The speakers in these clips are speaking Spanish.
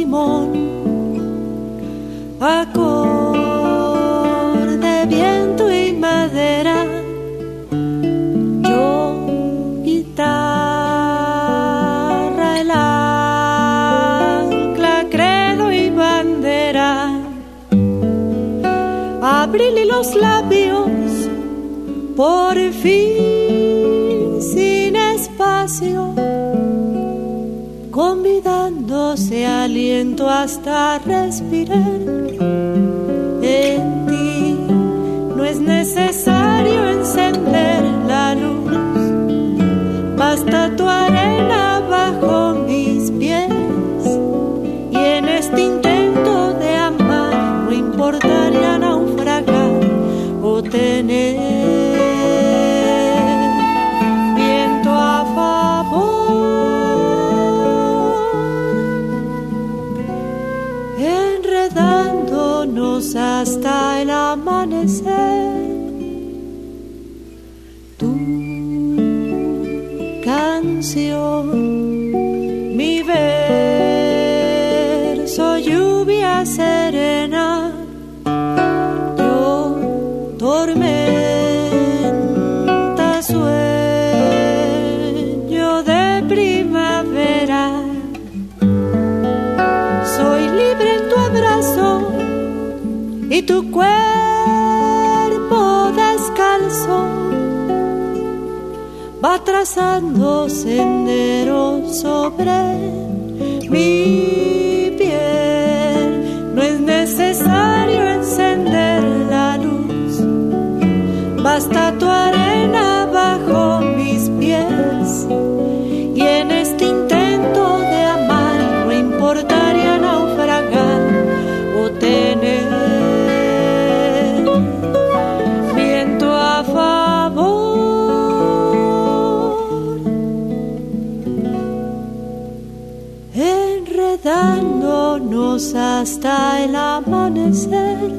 limón, acorde, viento y madera, yo guitarra, el ancla, credo y bandera, abril y los labios, por fin sin espacio, convidándose aliento hasta respirar. En ti no es necesario encender la luz, basta tu arena bajo mis pies, y en este intento de amar no importaría naufragar o tener viento a favor, enredándonos hasta el amanecer. Tu canción, mi verso, lluvia serena, yo tormenta, sueño de primavera. Soy libre en tu abrazo y tu cuerpo descalzo va trazando senderos sobre mi piel. No es necesario encender la luz, basta tu arena bajo mis pies, y en este intento de amar no importaría naufragar o tener viento a favor, enredándonos hasta el amanecer.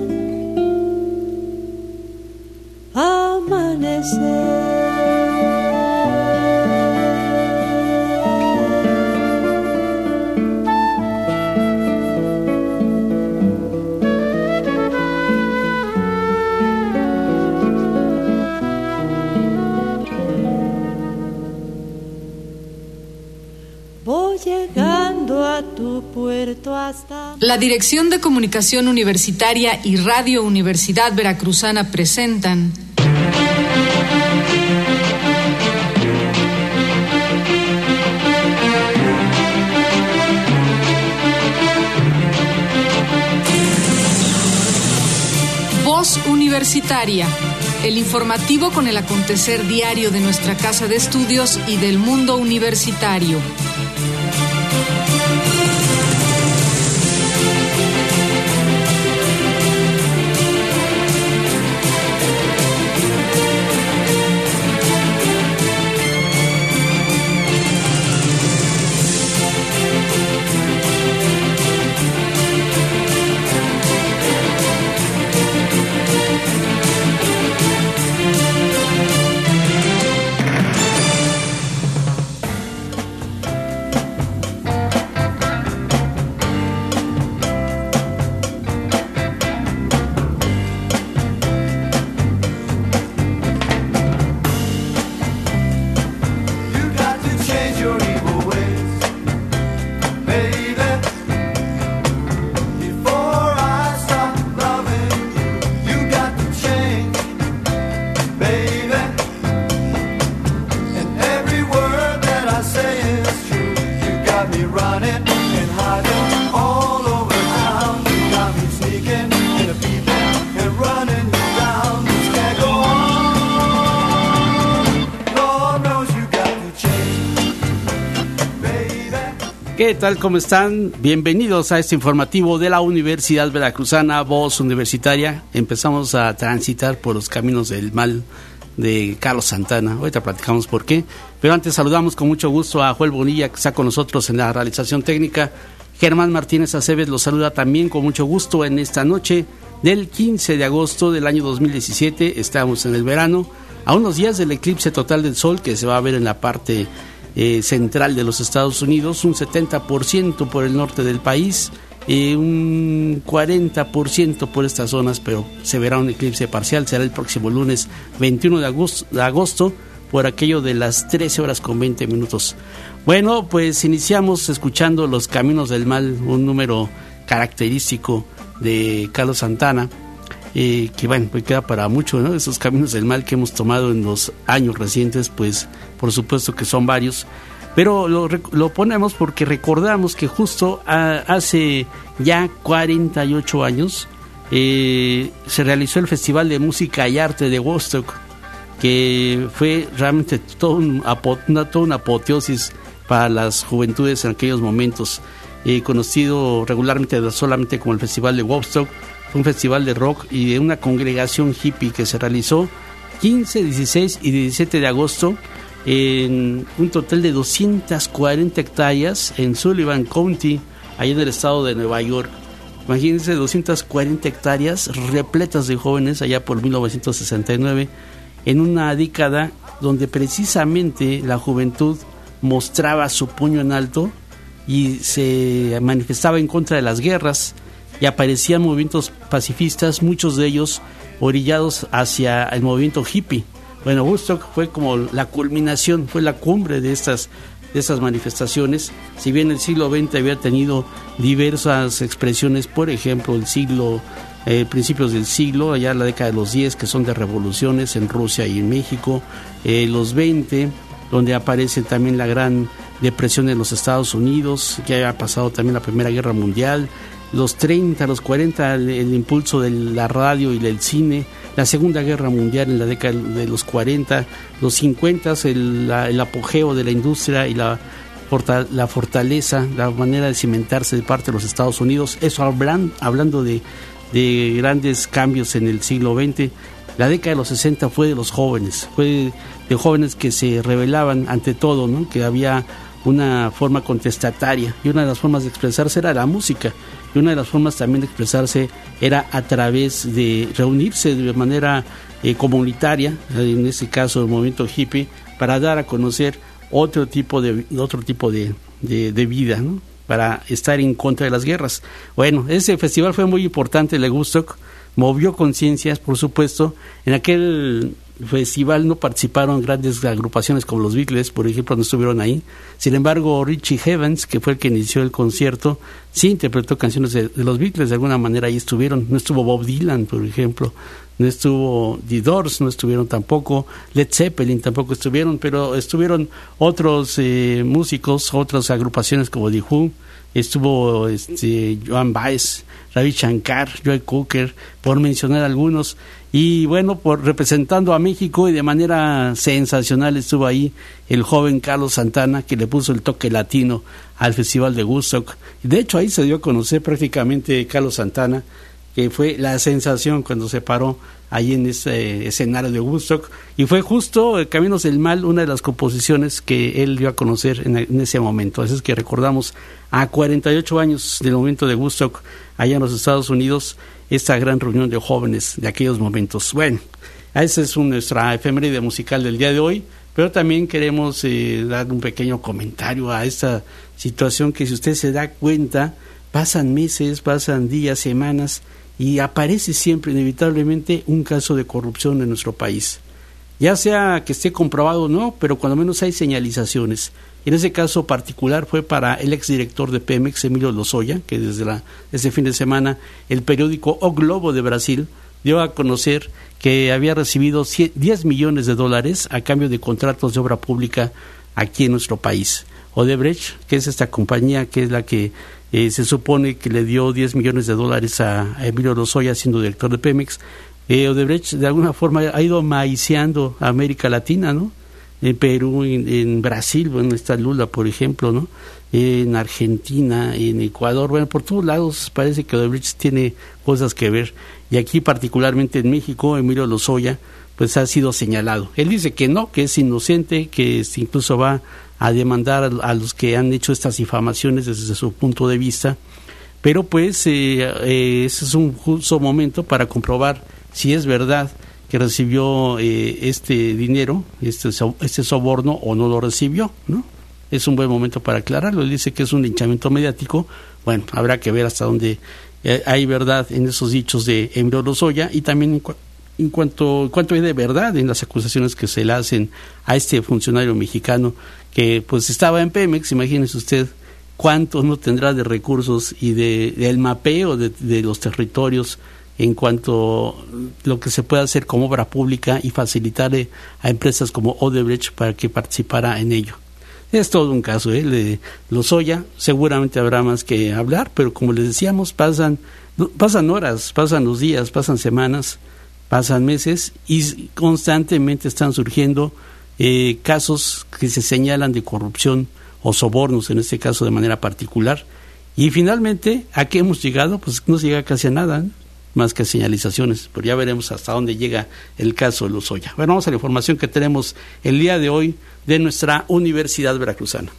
Voy llegando a tu puerto hasta... La Dirección de Comunicación Universitaria y Radio Universidad Veracruzana presentan Voz Universitaria, el informativo con el acontecer diario de nuestra casa de estudios y del mundo universitario. ¿Qué tal? ¿Cómo están? Bienvenidos a este informativo de la Universidad Veracruzana, Voz Universitaria. Empezamos a transitar por los caminos del mal de Carlos Santana. Ahorita platicamos por qué. Pero antes saludamos con mucho gusto a Joel Bonilla, que está con nosotros en la realización técnica. Germán Martínez Aceves los saluda también con mucho gusto en esta noche del 15 de agosto del año 2017. Estamos en el verano, a unos días del eclipse total del Sol, que se va a ver en la parte central de los Estados Unidos, un 70% por el norte del país, un 40% por estas zonas, pero se verá un eclipse parcial. Será el próximo lunes 21 de agosto por aquello de las 13:20. Bueno, pues iniciamos escuchando Los Caminos del Mal, un número característico de Carlos Santana, que bueno, pues queda para mucho, ¿no? Esos caminos del mal que hemos tomado en los años recientes, pues por supuesto que son varios, pero lo ponemos porque recordamos que justo hace ya 48 años se realizó el Festival de Música y Arte de Woodstock, que fue realmente toda una apoteosis para las juventudes en aquellos momentos, conocido regularmente solamente como el Festival de Woodstock. Fue un festival de rock y de una congregación hippie que se realizó 15, 16 y 17 de agosto en un total de 240 hectáreas en Sullivan County, allá en el estado de Nueva York. Imagínense, 240 hectáreas repletas de jóvenes allá por 1969, en una década donde precisamente la juventud mostraba su puño en alto y se manifestaba en contra de las guerras, y aparecían movimientos pacifistas, muchos de ellos orillados hacia el movimiento hippie. Bueno, Woodstock fue como la culminación, fue la cumbre de estas manifestaciones. Si bien el siglo XX había tenido diversas expresiones, por ejemplo, principios del siglo, allá la década de los 10, que son de revoluciones en Rusia y en México, los 20, donde aparece también la Gran Depresión en los Estados Unidos, que había pasado también la Primera Guerra Mundial, los 30, los 40, el impulso de la radio y del cine, la Segunda Guerra Mundial en la década de los 40, los 50, el apogeo de la industria y la fortaleza, la manera de cimentarse de parte de los Estados Unidos. Eso hablando de grandes cambios en el siglo XX. La década de los 60 fue de los jóvenes, fue de jóvenes que se rebelaban ante todo, ¿no? Que había una forma contestataria, y una de las formas de expresarse era la música, y una de las formas también de expresarse era a través de reunirse de manera comunitaria, en este caso el movimiento hippie, para dar a conocer otro tipo de vida, ¿no? Para estar en contra de las guerras. Bueno, ese festival fue muy importante, el de Woodstock, movió conciencias, por supuesto. En aquel festival no participaron grandes agrupaciones como los Beatles, por ejemplo, no estuvieron ahí. Sin embargo, Richie Havens, que fue el que inició el concierto, sí interpretó canciones de los Beatles, de alguna manera ahí estuvieron. No estuvo Bob Dylan, por ejemplo, no estuvo The Doors, no estuvieron tampoco, Led Zeppelin tampoco estuvieron, pero estuvieron otros músicos, otras agrupaciones como The Who, estuvo Joan Baez, Ravi Shankar, Joe Cocker, por mencionar algunos. Y bueno, representando a México, y de manera sensacional estuvo ahí el joven Carlos Santana, que le puso el toque latino al Festival de Woodstock. De hecho, ahí se dio a conocer prácticamente Carlos Santana, que fue la sensación cuando se paró ahí en ese escenario de Woodstock, y fue justo Caminos del Mal, una de las composiciones que él dio a conocer en ese momento. Así es que recordamos a 48 años del momento de Woodstock allá en los Estados Unidos, esta gran reunión de jóvenes de aquellos momentos. Bueno, esa es nuestra efeméride musical del día de hoy, pero también queremos dar un pequeño comentario a esta situación que, si usted se da cuenta, pasan meses, pasan días, semanas, y aparece siempre inevitablemente un caso de corrupción en nuestro país. Ya sea que esté comprobado o no, pero cuando menos hay señalizaciones. En ese caso particular fue para el exdirector de Pemex, Emilio Lozoya, que desde fin de semana el periódico O Globo de Brasil dio a conocer que había recibido $10 millones a cambio de contratos de obra pública aquí en nuestro país. Odebrecht, que es esta compañía que es la que se supone que le dio $10 millones a Emilio Lozoya siendo director de Pemex. Odebrecht de alguna forma ha ido maiciando a América Latina, ¿no? En Perú, en Brasil, bueno, está Lula, por ejemplo, ¿no? En Argentina, en Ecuador, bueno, por todos lados parece que Odebrecht tiene cosas que ver. Y aquí, particularmente en México, Emilio Lozoya, pues ha sido señalado. Él dice que no, que es inocente, que incluso va a demandar a los que han hecho estas difamaciones desde su punto de vista, pero pues ese es un justo momento para comprobar si es verdad que recibió este dinero, este soborno, o no lo recibió, ¿no? es un buen momento para aclararlo. Él dice que es un linchamiento mediático. Bueno, habrá que ver hasta dónde hay verdad en esos dichos de Emilio Lozoya, y también en cuanto hay de verdad en las acusaciones que se le hacen a este funcionario mexicano que pues estaba en Pemex. Imagínese usted cuánto no tendrá de recursos y del mapeo de los territorios en cuanto a lo que se puede hacer como obra pública y facilitarle a empresas como Odebrecht para que participara en ello. Es todo un caso, de Lozoya. Seguramente habrá más que hablar, pero como les decíamos, pasan horas, pasan los días, pasan semanas, pasan meses, y constantemente están surgiendo casos que se señalan de corrupción o sobornos, en este caso de manera particular. Y finalmente, ¿a qué hemos llegado? Pues no se llega casi a nada, ¿no? Más que señalizaciones, pero ya veremos hasta dónde llega el caso de Lozoya. Bueno, vamos a la información que tenemos el día de hoy de nuestra Universidad Veracruzana.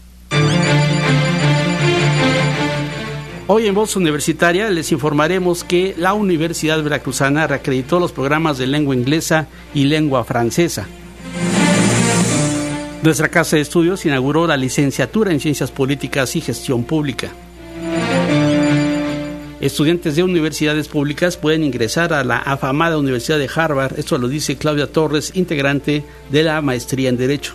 Hoy en Voz Universitaria les informaremos que la Universidad Veracruzana reacreditó los programas de lengua inglesa y lengua francesa. Nuestra Casa de Estudios inauguró la licenciatura en Ciencias Políticas y Gestión Pública. Estudiantes de universidades públicas pueden ingresar a la afamada Universidad de Harvard. Esto lo dice Claudia Torres, integrante de la maestría en Derecho.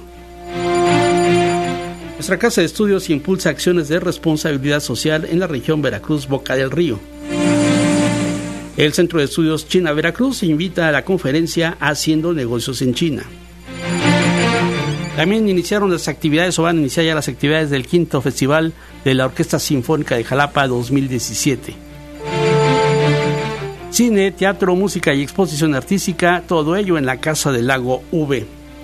Nuestra Casa de Estudios impulsa acciones de responsabilidad social en la región Veracruz-Boca del Río. El Centro de Estudios China-Veracruz invita a la conferencia Haciendo Negocios en China. También iniciaron las actividades, o van a iniciar ya las actividades del 5º Festival de la Orquesta Sinfónica de Jalapa 2017. Cine, teatro, música y exposición artística, todo ello en la Casa del Lago V.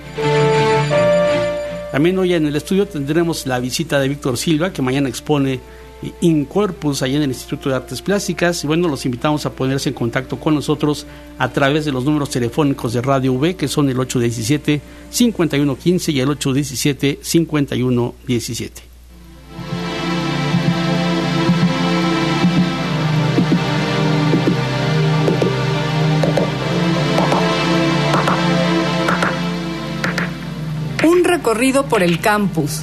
También hoy en el estudio tendremos la visita de Víctor Silva, que mañana expone In Corpus allá en el Instituto de Artes Plásticas. Y bueno, los invitamos a ponerse en contacto con nosotros a través de los números telefónicos de Radio V, que son el 817-5115 y el 817-5117. Un recorrido por el campus.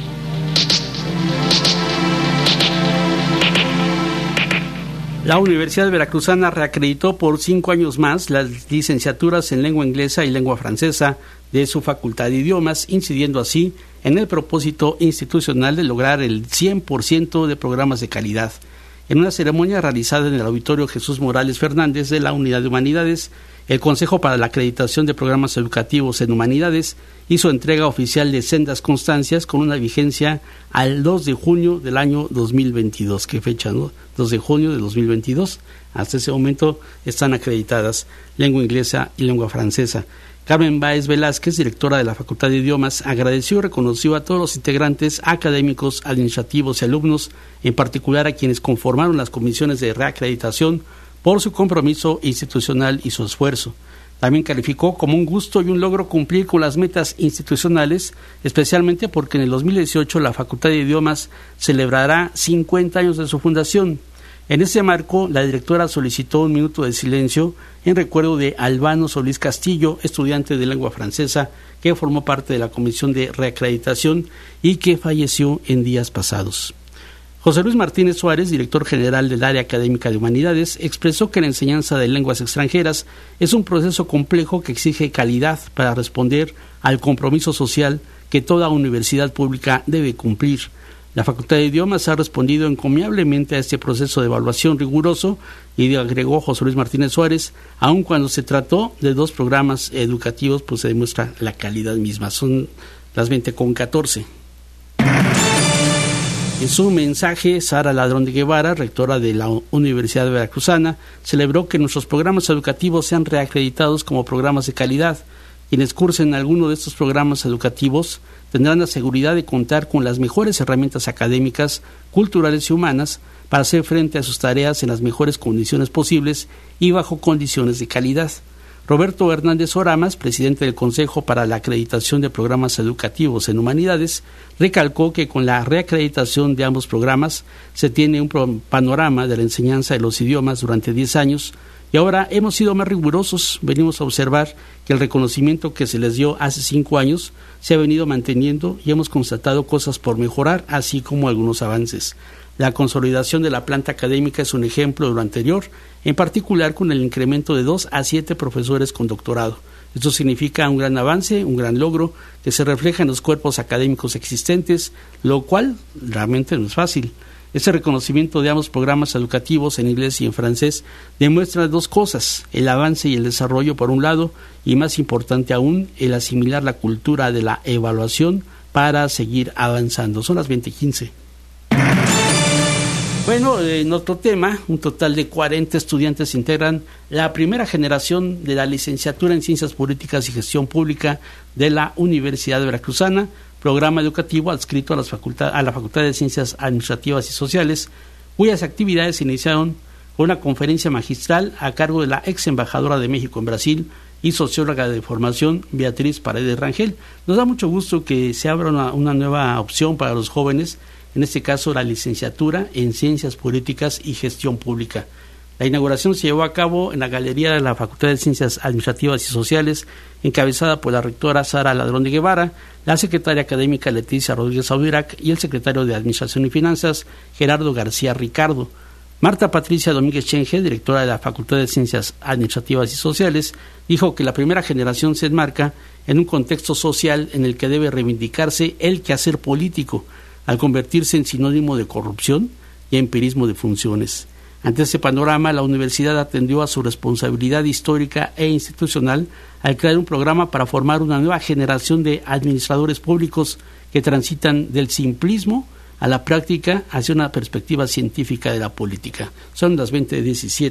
La Universidad Veracruzana reacreditó por 5 años más las licenciaturas en lengua inglesa y lengua francesa de su Facultad de Idiomas, incidiendo así en el propósito institucional de lograr el 100% de programas de calidad. En una ceremonia realizada en el Auditorio Jesús Morales Fernández de la Unidad de Humanidades, el Consejo para la Acreditación de Programas Educativos en Humanidades hizo entrega oficial de sendas constancias con una vigencia al 2 de junio del año 2022. ¿Qué fecha, no? 2 de junio de 2022. Hasta ese momento están acreditadas lengua inglesa y lengua francesa. Carmen Báez Velázquez, directora de la Facultad de Idiomas, agradeció y reconoció a todos los integrantes académicos, administrativos y alumnos, en particular a quienes conformaron las comisiones de reacreditación, por su compromiso institucional y su esfuerzo. También calificó como un gusto y un logro cumplir con las metas institucionales, especialmente porque en el 2018 la Facultad de Idiomas celebrará 50 años de su fundación. En ese marco, la directora solicitó un minuto de silencio en recuerdo de Albano Solís Castillo, estudiante de lengua francesa, que formó parte de la Comisión de Reacreditación y que falleció en días pasados. José Luis Martínez Suárez, director general del Área Académica de Humanidades, expresó que la enseñanza de lenguas extranjeras es un proceso complejo que exige calidad para responder al compromiso social que toda universidad pública debe cumplir. La Facultad de Idiomas ha respondido encomiablemente a este proceso de evaluación riguroso, y agregó José Luis Martínez Suárez, aun cuando se trató de 2 programas educativos, pues se demuestra la calidad misma. Son las 20:14. En su mensaje, Sara Ladrón de Guevara, rectora de la Universidad Veracruzana, celebró que nuestros programas educativos sean reacreditados como programas de calidad. Quienes cursen alguno de estos programas educativos tendrán la seguridad de contar con las mejores herramientas académicas, culturales y humanas para hacer frente a sus tareas en las mejores condiciones posibles y bajo condiciones de calidad. Roberto Hernández Oramas, presidente del Consejo para la Acreditación de Programas Educativos en Humanidades, recalcó que con la reacreditación de ambos programas se tiene un panorama de la enseñanza de los idiomas durante 10 años y ahora hemos sido más rigurosos. Venimos a observar que el reconocimiento que se les dio hace 5 años se ha venido manteniendo y hemos constatado cosas por mejorar, así como algunos avances. La consolidación de la planta académica es un ejemplo de lo anterior, en particular con el incremento de 2 a 7 profesores con doctorado. Esto significa un gran avance, un gran logro que se refleja en los cuerpos académicos existentes, lo cual realmente no es fácil. Ese reconocimiento de ambos programas educativos en inglés y en francés demuestra 2 cosas: el avance y el desarrollo por un lado, y más importante aún, el asimilar la cultura de la evaluación para seguir avanzando. Son las 20:15. Bueno, en otro tema, un total de 40 estudiantes integran la primera generación de la licenciatura en Ciencias Políticas y Gestión Pública de la Universidad Veracruzana, programa educativo adscrito a la Facultad de Ciencias Administrativas y Sociales, cuyas actividades se iniciaron con una conferencia magistral a cargo de la ex embajadora de México en Brasil y socióloga de formación, Beatriz Paredes Rangel. Nos da mucho gusto que se abra una nueva opción para los jóvenes, en este caso la licenciatura en Ciencias Políticas y Gestión Pública. La inauguración se llevó a cabo en la galería de la Facultad de Ciencias Administrativas y Sociales, encabezada por la rectora Sara Ladrón de Guevara, la secretaria académica Leticia Rodríguez Audirac y el secretario de Administración y Finanzas, Gerardo García Ricardo. Marta Patricia Domínguez Chenge, directora de la Facultad de Ciencias Administrativas y Sociales, dijo que la primera generación se enmarca en un contexto social en el que debe reivindicarse el quehacer político, al convertirse en sinónimo de corrupción y empirismo de funciones. Ante ese panorama, la universidad atendió a su responsabilidad histórica e institucional al crear un programa para formar una nueva generación de administradores públicos que transitan del simplismo a la práctica hacia una perspectiva científica de la política. Son las 20:17.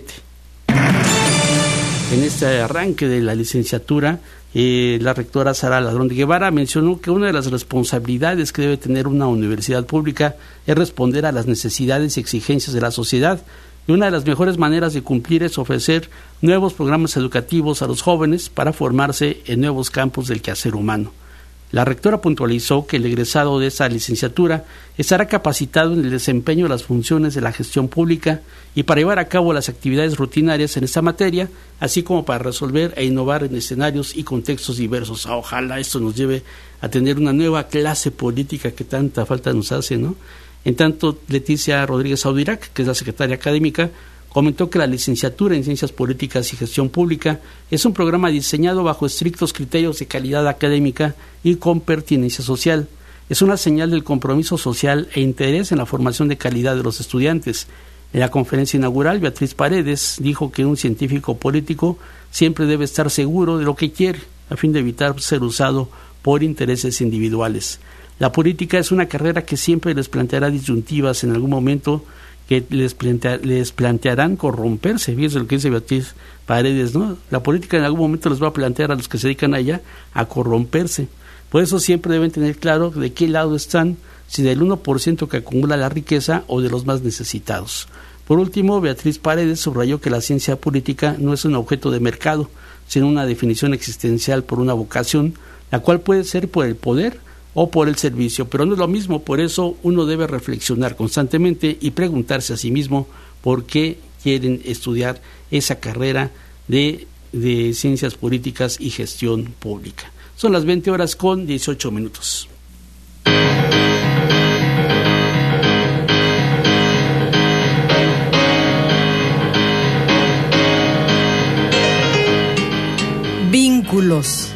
En este arranque de la licenciatura, la rectora Sara Ladrón de Guevara mencionó que una de las responsabilidades que debe tener una universidad pública es responder a las necesidades y exigencias de la sociedad, y una de las mejores maneras de cumplir es ofrecer nuevos programas educativos a los jóvenes para formarse en nuevos campos del quehacer humano. La rectora puntualizó que el egresado de esa licenciatura estará capacitado en el desempeño de las funciones de la gestión pública y para llevar a cabo las actividades rutinarias en esta materia, así como para resolver e innovar en escenarios y contextos diversos. Ojalá esto nos lleve a tener una nueva clase política que tanta falta nos hace, ¿no? En tanto, Leticia Rodríguez Audirac, que es la secretaria académica, comentó que la licenciatura en Ciencias Políticas y Gestión Pública es un programa diseñado bajo estrictos criterios de calidad académica y con pertinencia social. Es una señal del compromiso social e interés en la formación de calidad de los estudiantes. En la conferencia inaugural, Beatriz Paredes dijo que un científico político siempre debe estar seguro de lo que quiere, a fin de evitar ser usado por intereses individuales. La política es una carrera que siempre les planteará disyuntivas en algún momento, que les plantearán corromperse. Fíjense lo que dice Beatriz Paredes, ¿no? La política en algún momento les va a plantear a los que se dedican allá a corromperse. Por eso siempre deben tener claro de qué lado están, si del 1% que acumula la riqueza o de los más necesitados. Por último, Beatriz Paredes subrayó que la ciencia política no es un objeto de mercado, sino una definición existencial por una vocación, la cual puede ser por el poder o por el servicio, pero no es lo mismo. Por eso uno debe reflexionar constantemente y preguntarse a sí mismo por qué quieren estudiar esa carrera de Ciencias Políticas y Gestión Pública. Son las 20:18. Vínculos.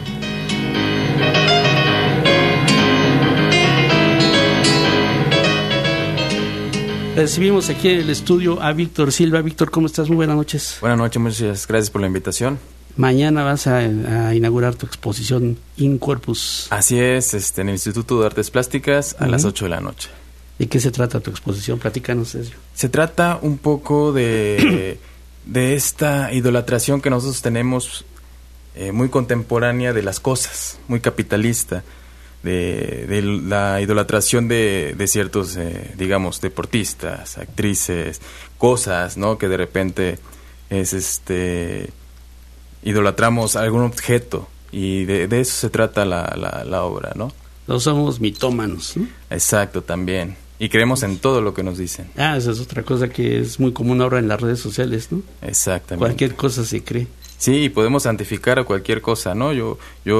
Recibimos aquí en el estudio a Víctor Silva. Víctor, ¿cómo estás? Muy buenas noches. Buenas noches, muchas gracias por la invitación. Mañana vas a inaugurar tu exposición In Corpus. Así es, en el Instituto de Artes Plásticas a las 8 de la noche. ¿De qué se trata tu exposición? Platícanos eso. Se trata un poco de esta idolatración que nosotros tenemos muy contemporánea de las cosas, muy capitalista, de la idolatración de ciertos, digamos, deportistas, actrices, cosas, ¿no? Que de repente es idolatramos algún objeto, y de eso se trata la obra, ¿no? No somos mitómanos, ¿no? Exacto, también. Y creemos en todo lo que nos dicen. Esa es otra cosa que es muy común ahora en las redes sociales, ¿no? Exactamente. Cualquier cosa se cree. Sí, y podemos santificar a cualquier cosa, ¿no? Yo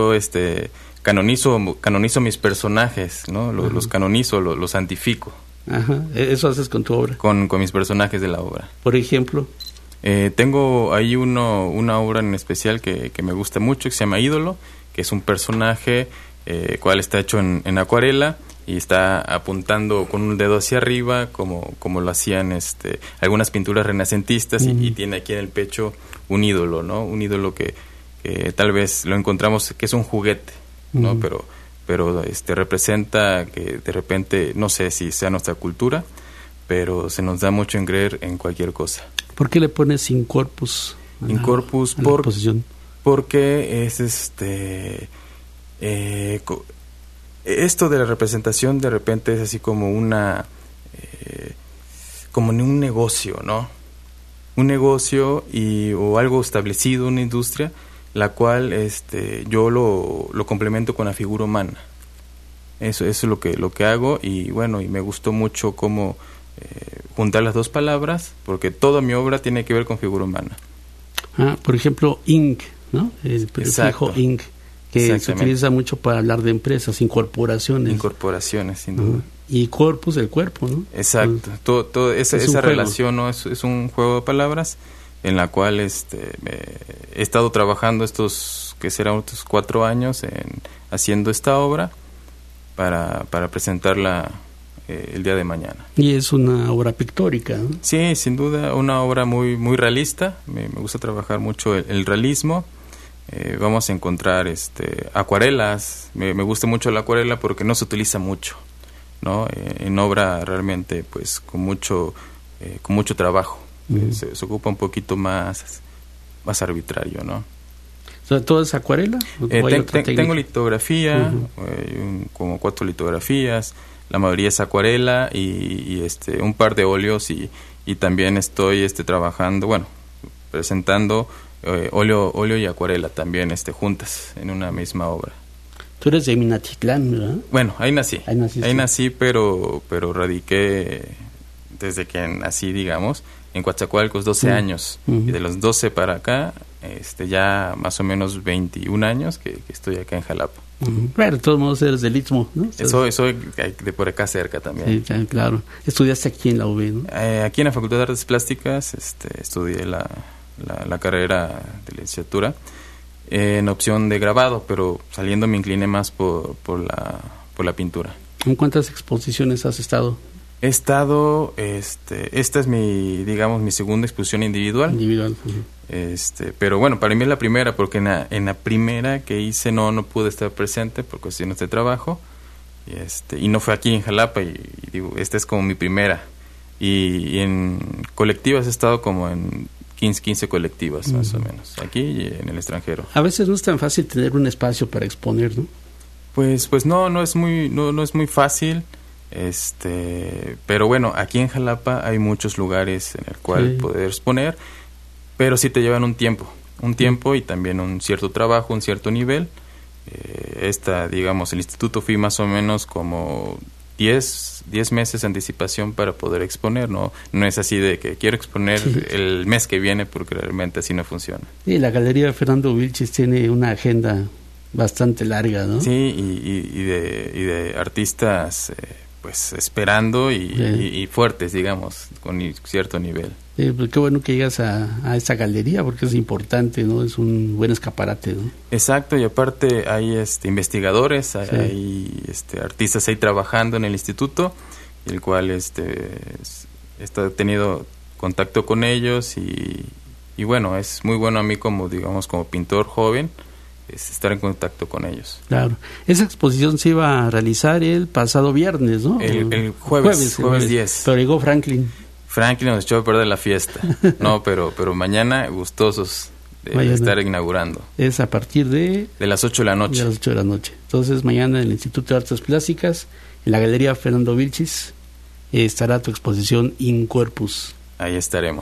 canonizo mis personajes, ¿no? Los canonizo, los santifico. Ajá, eso haces con tu obra. Con mis personajes de la obra. Por ejemplo. Tengo ahí una obra en especial que me gusta mucho, que se llama Ídolo, que es un personaje cual está hecho en acuarela y está apuntando con un dedo hacia arriba, como lo hacían algunas pinturas renacentistas, y tiene aquí en el pecho un ídolo, ¿no? Un ídolo que tal vez lo encontramos que es un juguete, ¿no? Pero representa que de repente, no sé si sea nuestra cultura, pero se nos da mucho en creer en cualquier cosa. ¿Por qué le pones in corpus? In corpus porque es esto de la representación de repente es así como como en un negocio, ¿no? Un negocio o algo establecido, una industria, la cual yo lo complemento con la figura humana. Eso es lo que hago, y bueno, y me gustó mucho cómo juntar las dos palabras, porque toda mi obra tiene que ver con figura humana. Por ejemplo, Inc., ¿no? El prefijo Inc., que se utiliza mucho para hablar de empresas, incorporaciones. Incorporaciones, sin duda. Y corpus, el cuerpo, ¿no? Exacto. Todo esa relación, ¿no? Es un juego de palabras en la cual he estado trabajando estos 4 años haciendo esta obra para presentarla el día de mañana. Y es una obra pictórica, ¿no? Sí, sin duda, una obra muy muy realista. Me gusta trabajar mucho el realismo. Vamos a encontrar acuarelas. Me gusta mucho la acuarela porque no se utiliza mucho, ¿no? En obra realmente pues con mucho trabajo. Se ocupa un poquito más arbitrario, ¿no? ¿Todo es acuarela? Tengo litografía, como 4 litografías. La mayoría es acuarela y un par de óleos, y también estoy trabajando, presentando óleo y acuarela también sí, en una misma obra. Tú eres de Minatitlán, ¿verdad? Bueno, ahí nací. Ahí nací, pero radiqué desde que nací, digamos, en Coatzacoalcos 12 años. Y de los 12 para acá, ya más o menos 21 años que estoy acá en Jalapa. Claro, de todos modos eres del Istmo, ¿no? Soy de por acá cerca también. Sí, claro. Estudiaste aquí en la UB, ¿no? Aquí en la Facultad de Artes Plásticas estudié la carrera de licenciatura en opción de grabado, pero saliendo me incliné más por la pintura. ¿En cuántas exposiciones has estado? He estado, esta es mi segunda exposición individual. Pero bueno, para mí es la primera, porque en la primera que hice no pude estar presente por cuestiones de trabajo, y no fue aquí en Jalapa, y digo, esta es como mi primera. Y en colectivas he estado como en 15 colectivas más o menos, aquí y en el extranjero. A veces no es tan fácil tener un espacio para exponer, ¿no? Pues no es muy fácil. Pero bueno, aquí en Jalapa hay muchos lugares en el cual poder exponer, pero sí te llevan un tiempo y también un cierto trabajo, un cierto nivel. El instituto fui más o menos como 10 meses de anticipación para poder exponer, no es así de que quiero exponer el mes que viene, porque realmente así no funciona. Y la Galería Fernando Vilchis tiene una agenda bastante larga, ¿no? Sí, y de artistas pues esperando y fuertes, digamos, con cierto nivel. Pues qué bueno que llegas a esta galería, porque es importante, ¿no? Es un buen escaparate, ¿no? Exacto, y aparte hay investigadores, hay artistas ahí trabajando en el instituto, el cual he tenido contacto con ellos, y bueno, es muy bueno a mí como pintor joven, estar en contacto con ellos. Claro. Esa exposición se iba a realizar el pasado viernes, ¿no? El jueves 10. Pero llegó Franklin nos echó a perder la fiesta. No, pero mañana gustosos de estar inaugurando. Es a partir de las 8 de la noche. De las 8 de la noche. Entonces mañana en el Instituto de Artes Plásticas, en la Galería Fernando Vilchis, estará tu exposición In Corpus. Ahí estaremos.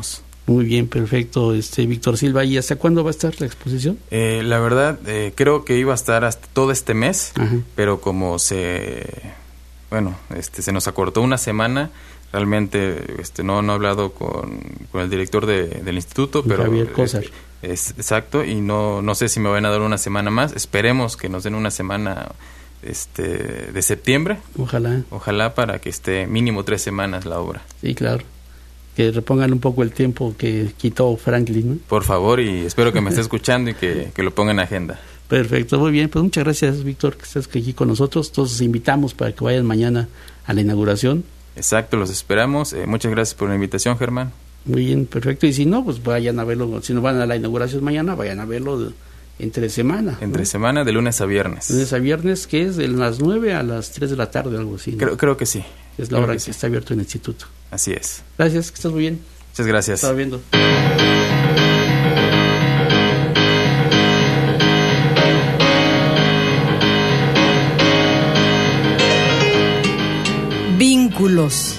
Muy bien, perfecto, Víctor Silva. ¿Y hasta cuándo va a estar la exposición? La verdad, creo que iba a estar hasta todo este mes, Ajá. pero como se nos acortó una semana, realmente no he hablado con el director del instituto, pero Javier Cosar. Exacto, y no sé si me van a dar una semana más. Esperemos que nos den una semana de septiembre. Ojalá para que esté mínimo 3 semanas la obra. Sí, claro. Que repongan un poco el tiempo que quitó Franklin, ¿no? Por favor, y espero que me esté escuchando y que lo ponga en agenda. Perfecto, muy bien. Pues muchas gracias, Víctor, que estás aquí con nosotros. Todos los invitamos para que vayan mañana a la inauguración. Exacto, los esperamos. Muchas gracias por la invitación, Germán. Muy bien, perfecto. Y si no, pues vayan a verlo. Si no van a la inauguración mañana, vayan a verlo entre semana. Entre semana, de lunes a viernes. Lunes a viernes, que es de las 9 a las 3 de la tarde, algo así, ¿no? Creo que sí. Es la hora que está abierto en el instituto. Así es. Gracias, que estás muy bien. Muchas gracias. Estaba viendo. Vínculos.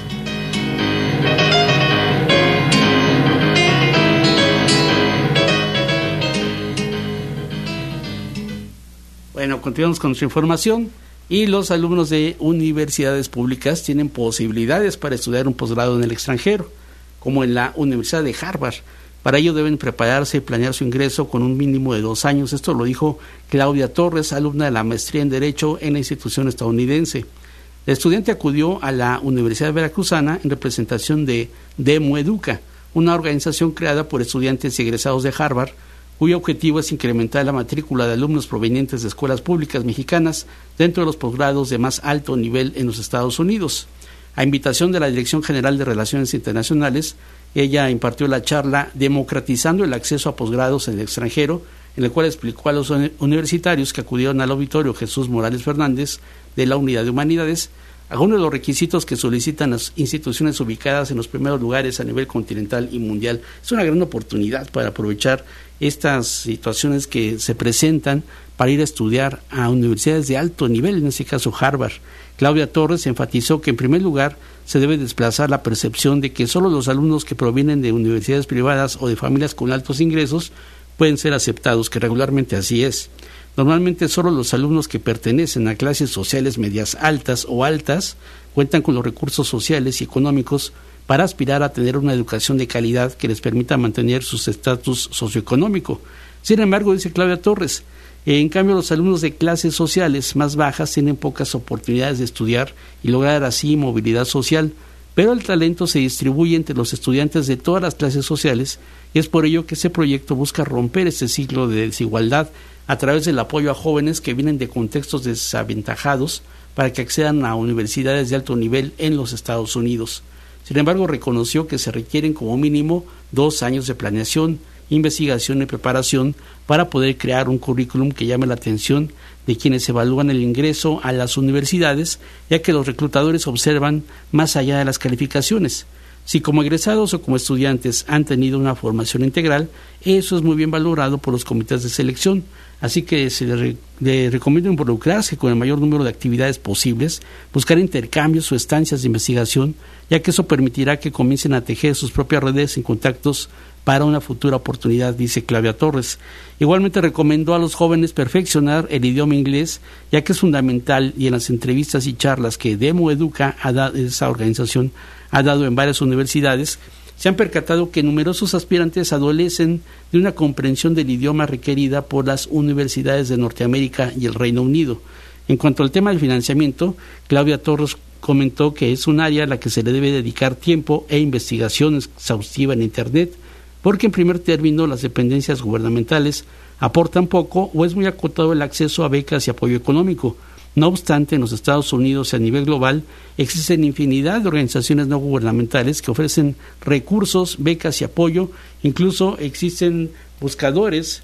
Bueno, continuamos con nuestra información. Y los alumnos de universidades públicas tienen posibilidades para estudiar un posgrado en el extranjero, como en la Universidad de Harvard. Para ello deben prepararse y planear su ingreso con un mínimo de 2 años. Esto lo dijo Claudia Torres, alumna de la maestría en Derecho en la institución estadounidense. La estudiante acudió a la Universidad Veracruzana en representación de Demoeduca, una organización creada por estudiantes y egresados de Harvard, cuyo objetivo es incrementar la matrícula de alumnos provenientes de escuelas públicas mexicanas dentro de los posgrados de más alto nivel en los Estados Unidos. A invitación de la Dirección General de Relaciones Internacionales, ella impartió la charla Democratizando el acceso a posgrados en el extranjero, en el cual explicó a los universitarios que acudieron al auditorio Jesús Morales Fernández de la Unidad de Humanidades algunos de los requisitos que solicitan las instituciones ubicadas en los primeros lugares a nivel continental y mundial. Es una gran oportunidad para aprovechar estas situaciones que se presentan para ir a estudiar a universidades de alto nivel, en este caso Harvard. Claudia Torres enfatizó que en primer lugar se debe desplazar la percepción de que solo los alumnos que provienen de universidades privadas o de familias con altos ingresos pueden ser aceptados, que regularmente así es. Normalmente solo los alumnos que pertenecen a clases sociales medias altas o altas cuentan con los recursos sociales y económicos para aspirar a tener una educación de calidad que les permita mantener su estatus socioeconómico. Sin embargo, dice Claudia Torres, en cambio los alumnos de clases sociales más bajas tienen pocas oportunidades de estudiar y lograr así movilidad social, pero el talento se distribuye entre los estudiantes de todas las clases sociales y es por ello que este proyecto busca romper este ciclo de desigualdad a través del apoyo a jóvenes que vienen de contextos desaventajados para que accedan a universidades de alto nivel en los Estados Unidos. Sin embargo, reconoció que se requieren como mínimo 2 años de planeación, investigación y preparación para poder crear un currículum que llame la atención de quienes evalúan el ingreso a las universidades, ya que los reclutadores observan más allá de las calificaciones. Si como egresados o como estudiantes han tenido una formación integral, eso es muy bien valorado por los comités de selección, así que se le recomienda involucrarse con el mayor número de actividades posibles, buscar intercambios o estancias de investigación, ya que eso permitirá que comiencen a tejer sus propias redes en contactos para una futura oportunidad, dice Claudia Torres. Igualmente recomendó a los jóvenes perfeccionar el idioma inglés, ya que es fundamental, y en las entrevistas y charlas que Demoeduca, esa organización, ha dado en varias universidades, se han percatado que numerosos aspirantes adolecen de una comprensión del idioma requerida por las universidades de Norteamérica y el Reino Unido. En cuanto al tema del financiamiento, Claudia Torres comentó que es un área a la que se le debe dedicar tiempo e investigación exhaustiva en Internet, porque en primer término las dependencias gubernamentales aportan poco o es muy acotado el acceso a becas y apoyo económico. No obstante, en los Estados Unidos y a nivel global existen infinidad de organizaciones no gubernamentales que ofrecen recursos, becas y apoyo. Incluso existen buscadores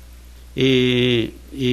que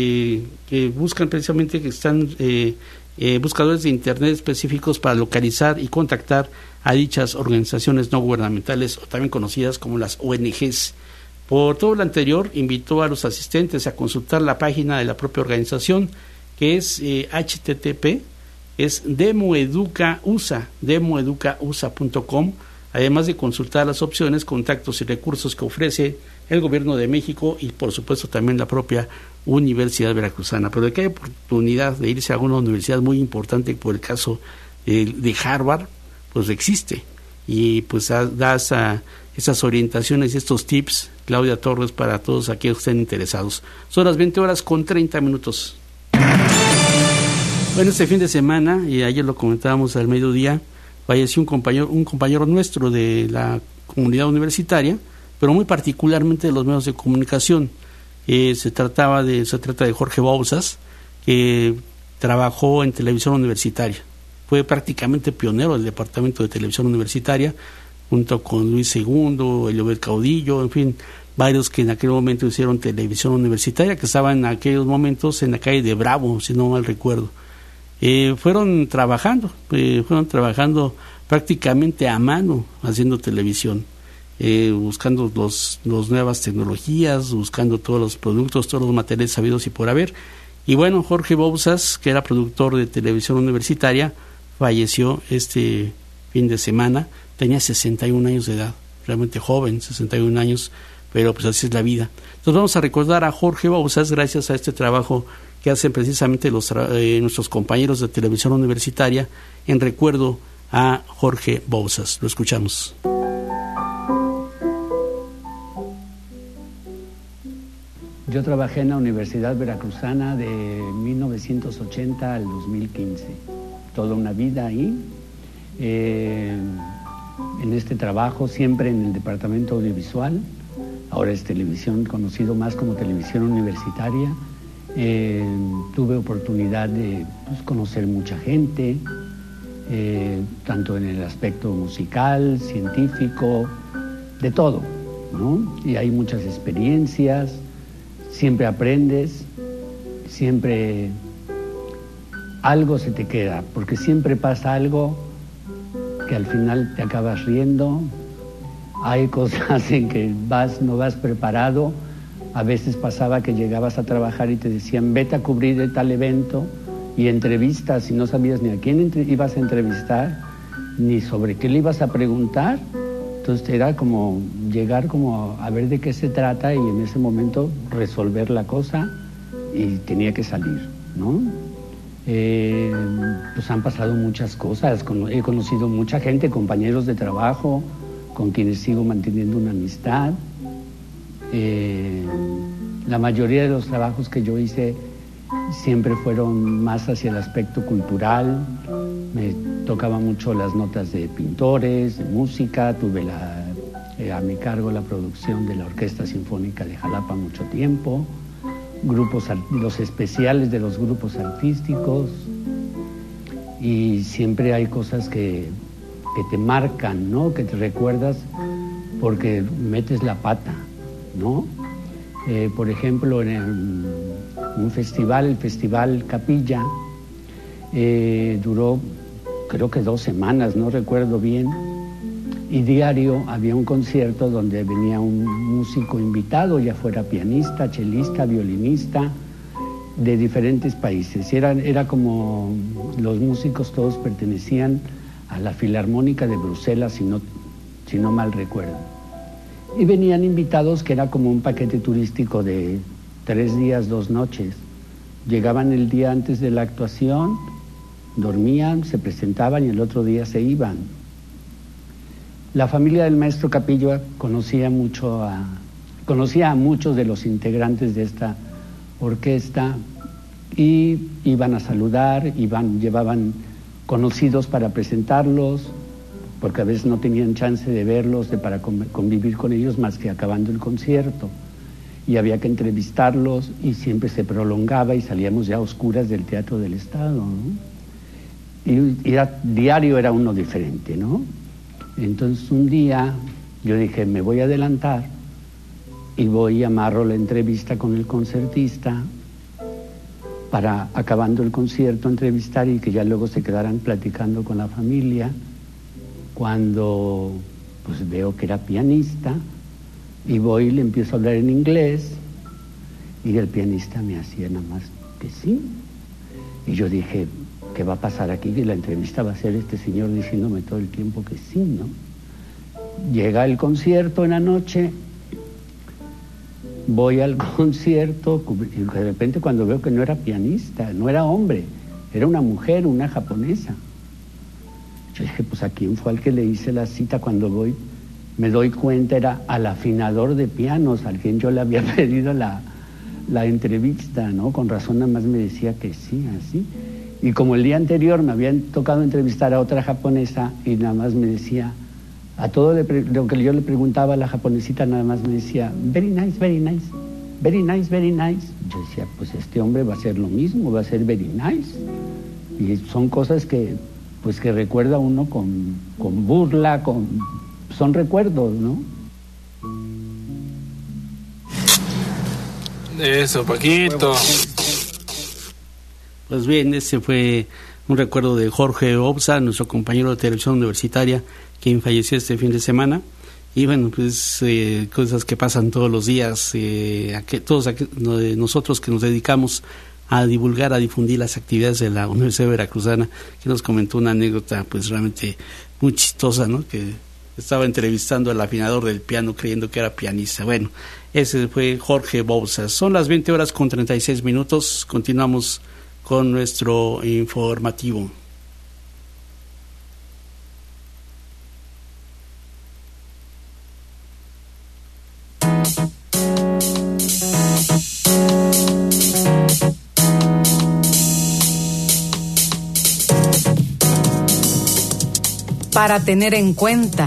buscan precisamente, que están buscadores de Internet específicos para localizar y contactar a dichas organizaciones no gubernamentales, o también conocidas como las ONGs. Por todo lo anterior, invitó a los asistentes a consultar la página de la propia organización, que es http, es demoeducausa.com, además de consultar las opciones, contactos y recursos que ofrece el Gobierno de México y por supuesto también la propia Universidad Veracruzana. Pero de que hay oportunidad de irse a una universidad muy importante, por el caso de Harvard, pues existe, y pues da esas orientaciones y estos tips, Claudia Torres, para todos aquellos que estén interesados. Son las 20:30. Bueno, este fin de semana, y ayer lo comentábamos al mediodía, falleció un compañero nuestro de la comunidad universitaria, pero muy particularmente de los medios de comunicación. Se trata de Jorge Bouzas, que trabajó en televisión universitaria. Fue prácticamente pionero del departamento de televisión universitaria, junto con Luis Segundo, Eliobel Caudillo, en fin, varios que en aquel momento hicieron televisión universitaria, que estaban en aquellos momentos en la calle de Bravo, si no mal recuerdo. Fueron trabajando prácticamente a mano, haciendo televisión, buscando las nuevas tecnologías, buscando todos los productos, todos los materiales sabidos y por haber. Y bueno, Jorge Bouzas, que era productor de televisión universitaria, falleció este fin de semana. Tenía 61 años de edad, realmente joven, 61 años, pero pues así es la vida. Entonces vamos a recordar a Jorge Bouzas gracias a este trabajo que hacen precisamente nuestros compañeros de televisión universitaria en recuerdo a Jorge Bouzas. Lo escuchamos. Yo trabajé en la Universidad Veracruzana de 1980 al 2015, toda una vida ahí. En este trabajo, siempre en el departamento audiovisual, ahora es televisión, conocido más como televisión universitaria. Tuve oportunidad de conocer mucha gente, tanto en el aspecto musical, científico, de todo, ¿no? Y hay muchas experiencias, siempre aprendes, siempre algo se te queda, porque siempre pasa algo que al final te acabas riendo. Hay cosas en que no vas preparado. A veces pasaba que llegabas a trabajar y te decían, vete a cubrir de tal evento, y entrevistas, y no sabías ni a quién ibas a entrevistar, ni sobre qué le ibas a preguntar. Entonces era como llegar como a ver de qué se trata y en ese momento resolver la cosa, y tenía que salir, ¿no? Pues han pasado muchas cosas, he conocido mucha gente, compañeros de trabajo, con quienes sigo manteniendo una amistad. La mayoría de los trabajos que yo hice siempre fueron más hacia el aspecto cultural. Me tocaba mucho las notas de pintores, de música. Tuve a mi cargo la producción de la Orquesta Sinfónica de Jalapa mucho tiempo, los especiales de los grupos artísticos, y siempre hay cosas que te marcan, ¿no? Que te recuerdas porque metes la pata, ¿no? Por ejemplo, en un festival, el Festival Capilla, duró creo que 2 semanas, no recuerdo bien, y diario había un concierto donde venía un músico invitado, ya fuera pianista, chelista, violinista, de diferentes países. Era como los músicos todos pertenecían a la Filarmónica de Bruselas, si no mal recuerdo. Y venían invitados que era como un paquete turístico de 3 días, 2 noches. Llegaban el día antes de la actuación, dormían, se presentaban y el otro día se iban. La familia del maestro Capillo conocía a muchos de los integrantes de esta orquesta, y iban a saludar, llevaban conocidos para presentarlos, porque a veces no tenían chance de verlos, para convivir con ellos más que acabando el concierto, y había que entrevistarlos, y siempre se prolongaba y salíamos ya a oscuras del Teatro del Estado, ¿no? Y diario era uno diferente, ¿no? Entonces un día yo dije, me voy a adelantar y voy y amarro la entrevista con el concertista para, acabando el concierto, entrevistar y que ya luego se quedaran platicando con la familia. Cuando pues veo que era pianista, y voy y le empiezo a hablar en inglés, y el pianista me hacía nada más que sí. Y yo dije, ¿qué va a pasar aquí? Que la entrevista va a ser este señor diciéndome todo el tiempo que sí, ¿no? llega el concierto en la noche, voy al concierto y de repente cuando veo que no era pianista, no era hombre, era una mujer, una japonesa. Yo dije, pues ¿a quién fue al que le hice la cita? Cuando voy, me doy cuenta, era al afinador de pianos, al quien yo le había pedido la entrevista, ¿no? Con razón nada más me decía que sí, así. Y como el día anterior me habían tocado entrevistar a otra japonesa y nada más me decía, a todo lo que yo le preguntaba a la japonesita nada más me decía, very nice, very nice, very nice, very nice. Yo decía, pues este hombre va a ser lo mismo, va a ser very nice. Y son cosas que, pues que recuerda uno con burla, son recuerdos, ¿no? Eso, Paquito. Pues bien, ese fue un recuerdo de Jorge Obsa, nuestro compañero de televisión universitaria, quien falleció este fin de semana. Y bueno, pues cosas que pasan todos los días, todos nosotros que nos dedicamos a divulgar, a difundir las actividades de la Universidad Veracruzana, que nos comentó una anécdota pues realmente muy chistosa, ¿no? Que estaba entrevistando al afinador del piano creyendo que era pianista. Bueno, ese fue Jorge Bouza. Son las 20:36. Continuamos con nuestro informativo. Para tener en cuenta.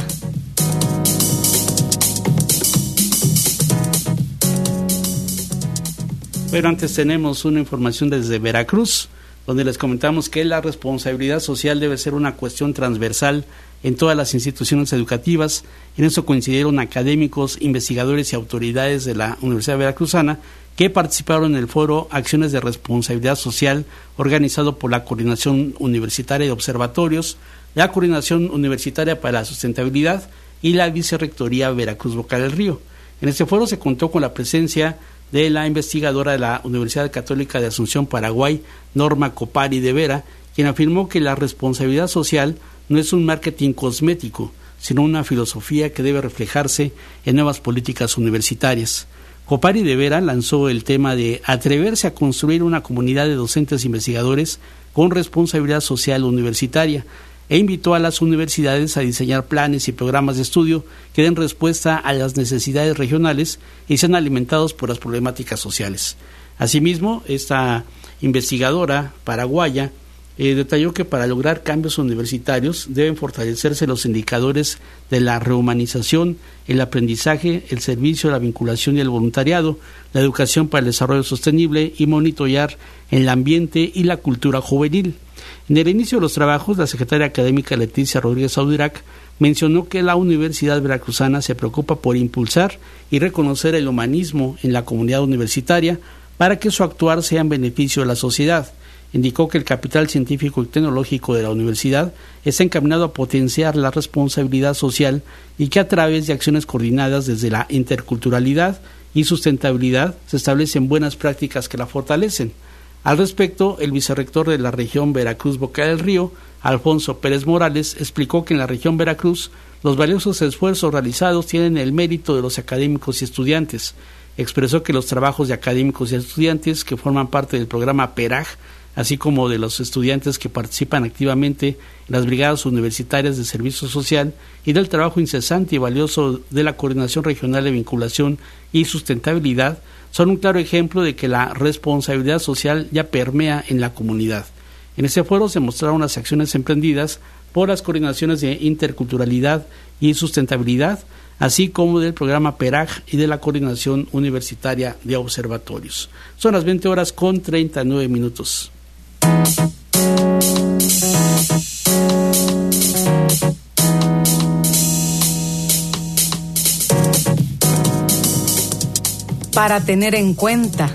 Pero antes tenemos una información desde Veracruz, donde les comentamos que la responsabilidad social debe ser una cuestión transversal en todas las instituciones educativas. En eso coincidieron académicos, investigadores y autoridades de la Universidad Veracruzana que participaron en el foro Acciones de Responsabilidad Social, organizado por la Coordinación Universitaria de Observatorios, la Coordinación Universitaria para la Sustentabilidad y la Vicerrectoría Veracruz Boca del Río. En este foro se contó con la presencia de la investigadora de la Universidad Católica de Asunción, Paraguay, Norma Copari de Vera, quien afirmó que la responsabilidad social no es un marketing cosmético, sino una filosofía que debe reflejarse en nuevas políticas universitarias. Copari de Vera lanzó el tema de atreverse a construir una comunidad de docentes e investigadores con responsabilidad social universitaria, e invitó a las universidades a diseñar planes y programas de estudio que den respuesta a las necesidades regionales y sean alimentados por las problemáticas sociales. Asimismo, esta investigadora paraguaya detalló que para lograr cambios universitarios deben fortalecerse los indicadores de la rehumanización, el aprendizaje, el servicio, la vinculación y el voluntariado, la educación para el desarrollo sostenible y monitorear el ambiente y la cultura juvenil. En el inicio de los trabajos, la secretaria académica Leticia Rodríguez Audirac mencionó que la Universidad Veracruzana se preocupa por impulsar y reconocer el humanismo en la comunidad universitaria para que su actuar sea en beneficio de la sociedad. Indicó que el capital científico y tecnológico de la universidad está encaminado a potenciar la responsabilidad social y que a través de acciones coordinadas desde la interculturalidad y sustentabilidad se establecen buenas prácticas que la fortalecen. Al respecto, el vicerrector de la región Veracruz Boca del Río, Alfonso Pérez Morales, explicó que en la región Veracruz los valiosos esfuerzos realizados tienen el mérito de los académicos y estudiantes. Expresó que los trabajos de académicos y estudiantes que forman parte del programa PERAG, así como de los estudiantes que participan activamente en las brigadas universitarias de servicio social y del trabajo incesante y valioso de la Coordinación Regional de Vinculación y Sustentabilidad, son un claro ejemplo de que la responsabilidad social ya permea en la comunidad. En este foro se mostraron las acciones emprendidas por las coordinaciones de interculturalidad y sustentabilidad, así como del programa PERAG y de la Coordinación Universitaria de Observatorios. Son las 20:39. Para tener en cuenta.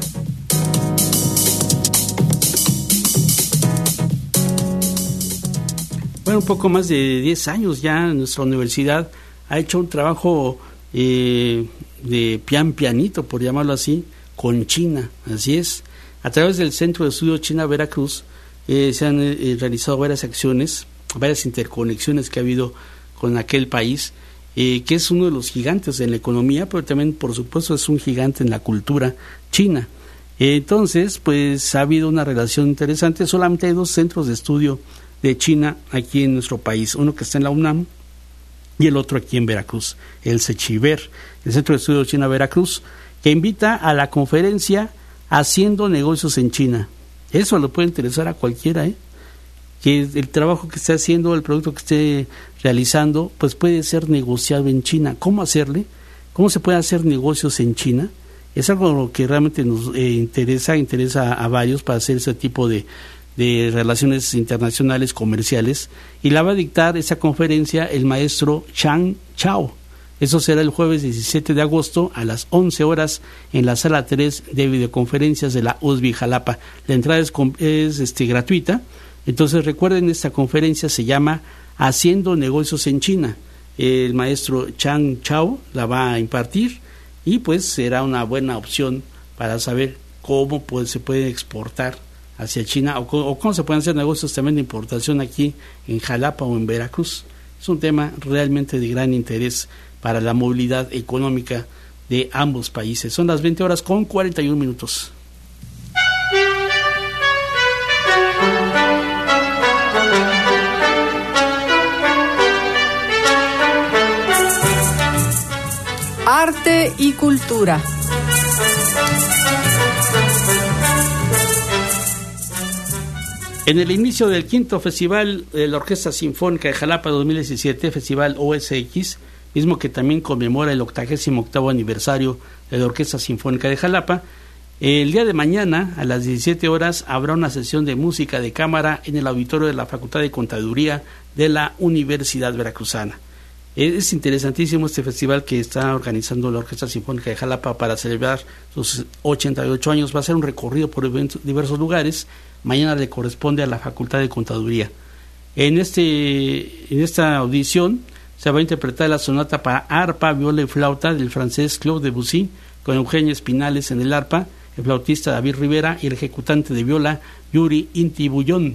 Bueno, un poco más de 10 años ya nuestra universidad ha hecho un trabajo de pianito, por llamarlo así, con China, así es. A través del Centro de Estudio China Veracruz se han realizado varias acciones, varias interconexiones que ha habido con aquel país, que es uno de los gigantes en la economía, pero también, por supuesto, es un gigante en la cultura china. Entonces, pues ha habido una relación interesante. Solamente hay 2 centros de estudio de China aquí en nuestro país, uno que está en la UNAM y el otro aquí en Veracruz, el CECHIVER, el Centro de Estudio China Veracruz, que invita a la conferencia Haciendo Negocios en China. Eso le puede interesar a cualquiera, que el trabajo que esté haciendo, el producto que esté realizando, pues puede ser negociado en China. ¿Cómo hacerle? ¿Cómo se puede hacer negocios en China? Es algo que realmente nos interesa a varios para hacer ese tipo de relaciones internacionales, comerciales, y la va a dictar esa conferencia el maestro Chang Chao. Eso será el jueves 17 de agosto a las 11 horas en la sala 3 de videoconferencias de la USB Jalapa. La entrada es gratuita. Entonces recuerden, esta conferencia se llama Haciendo Negocios en China. El maestro Chang Chao la va a impartir y pues será una buena opción para saber cómo se puede exportar hacia China o cómo se pueden hacer negocios también de importación aquí en Jalapa o en Veracruz. Es un tema realmente de gran interés para la movilidad económica de ambos países. Son las 20:41. Arte y cultura. En el inicio del 5º Festival de la Orquesta Sinfónica de Jalapa 2017, Festival OSX, mismo que también conmemora el 88º aniversario de la Orquesta Sinfónica de Jalapa, el día de mañana a las 17 horas habrá una sesión de música de cámara en el auditorio de la Facultad de Contaduría de la Universidad Veracruzana. Es interesantísimo este festival que está organizando la Orquesta Sinfónica de Jalapa para celebrar sus 88 años. Va a ser un recorrido por diversos lugares. Mañana le corresponde a la Facultad de Contaduría. En esta audición se va a interpretar la sonata para arpa, viola y flauta del francés Claude Debussy, con Eugenio Espinales en el arpa, el flautista David Rivera y el ejecutante de viola Yuri Intibullón.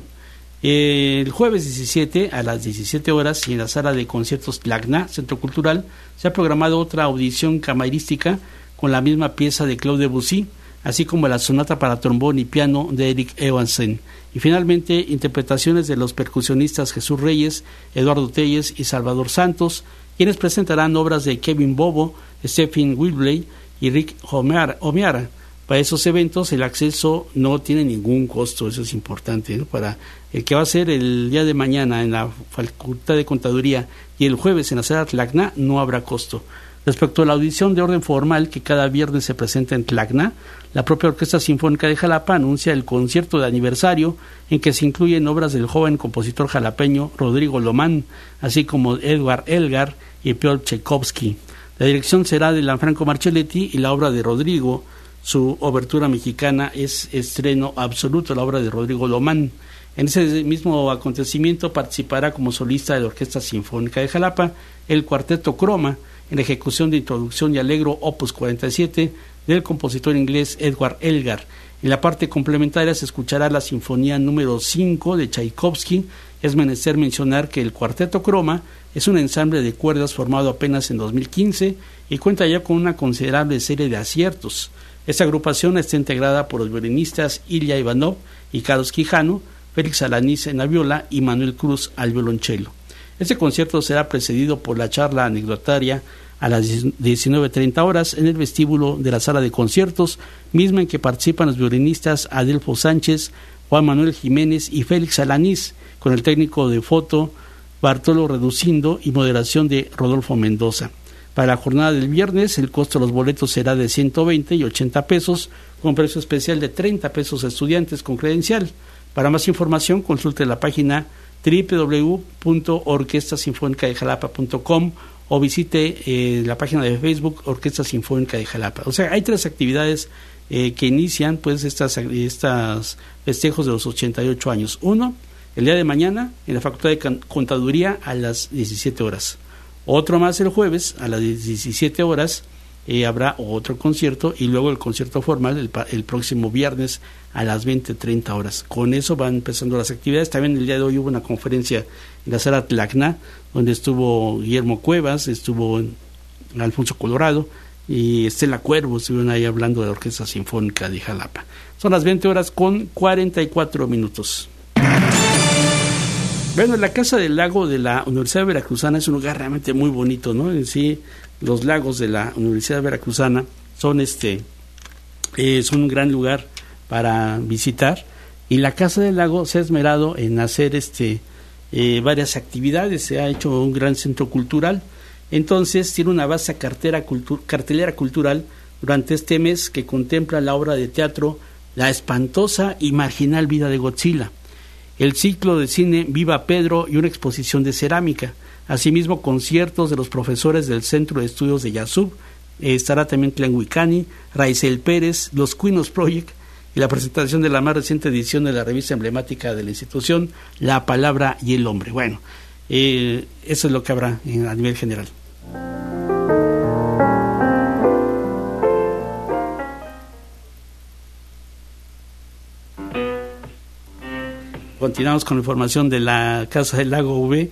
El jueves 17 a las 17 horas y en la sala de conciertos Tlacna, Centro Cultural, se ha programado otra audición camarística con la misma pieza de Claude Debussy, así como la sonata para trombón y piano de Eric Evansen. Y finalmente, interpretaciones de los percusionistas Jesús Reyes, Eduardo Telles y Salvador Santos, quienes presentarán obras de Kevin Bobo, Stephen Whibley y Rick Omiara. Para esos eventos el acceso no tiene ningún costo, eso es importante, ¿no? Para el que va a ser el día de mañana en la Facultad de Contaduría y el jueves en la sala Tlacna no habrá costo. Respecto a la audición de orden formal que cada viernes se presenta en Tlacna, la propia Orquesta Sinfónica de Jalapa anuncia el concierto de aniversario en que se incluyen obras del joven compositor jalapeño Rodrigo Lomán, así como Edward Elgar y Piotr Tchaikovsky. La dirección será de Lanfranco Marcelletti y la obra de Rodrigo, su obertura mexicana, es estreno absoluto, la obra de Rodrigo Lomán. En ese mismo acontecimiento participará como solista de la Orquesta Sinfónica de Jalapa el Cuarteto Croma, en ejecución de Introducción y Allegro Opus 47 del compositor inglés Edward Elgar. En la parte complementaria se escuchará la Sinfonía número 5 de Tchaikovsky. Es menester mencionar que el Cuarteto Croma es un ensamble de cuerdas formado apenas en 2015 y cuenta ya con una considerable serie de aciertos. Esta agrupación está integrada por los violinistas Ilya Ivanov y Carlos Quijano, Félix Alanís en la viola y Manuel Cruz al violonchelo. Este concierto será precedido por la charla anecdotaria a las 19:30 horas en el vestíbulo de la sala de conciertos, misma en que participan los violinistas Adelfo Sánchez, Juan Manuel Jiménez y Félix Alanís, con el técnico de foto Bartolo Reducindo y moderación de Rodolfo Mendoza. Para la jornada del viernes, el costo de los boletos será de 120 y 80 pesos, con precio especial de 30 pesos a estudiantes con credencial. Para más información, consulte la página www.orquestasinfonicadejalapa.com o visite la página de Facebook Orquesta Sinfónica de Jalapa. O sea, hay 3 actividades que inician pues estas festejos de los 88 años. Uno, el día de mañana en la Facultad de Contaduría a las 17 horas. Otro más el jueves a las 17 horas habrá otro concierto y luego el concierto formal el próximo viernes a las 20:30 horas. Con eso van empezando las actividades. También el día de hoy hubo una conferencia en la sala Tlacna, donde estuvo Guillermo Cuevas, estuvo Alfonso Colorado y Estela Cuervo, estuvieron ahí hablando de la Orquesta Sinfónica de Jalapa. Son las 20 horas con 44 minutos. Bueno, la Casa del Lago de la Universidad Veracruzana es un lugar realmente muy bonito, ¿no? En sí, los lagos de la Universidad Veracruzana son son un gran lugar para visitar, y la Casa del Lago se ha esmerado en hacer varias actividades. Se ha hecho un gran centro cultural, entonces tiene una vasta cartelera cultural durante este mes que contempla la obra de teatro La espantosa y marginal vida de Godzilla, el ciclo de cine Viva Pedro y una exposición de cerámica. Asimismo, conciertos de los profesores del Centro de Estudios de Yasub. Estará también Tlenhuicani, Raizel Pérez, los Cuinos Project y la presentación de la más reciente edición de la revista emblemática de la institución, La Palabra y el Hombre. Bueno, eso es lo que habrá a nivel general. Continuamos con la información de la Casa del Lago V,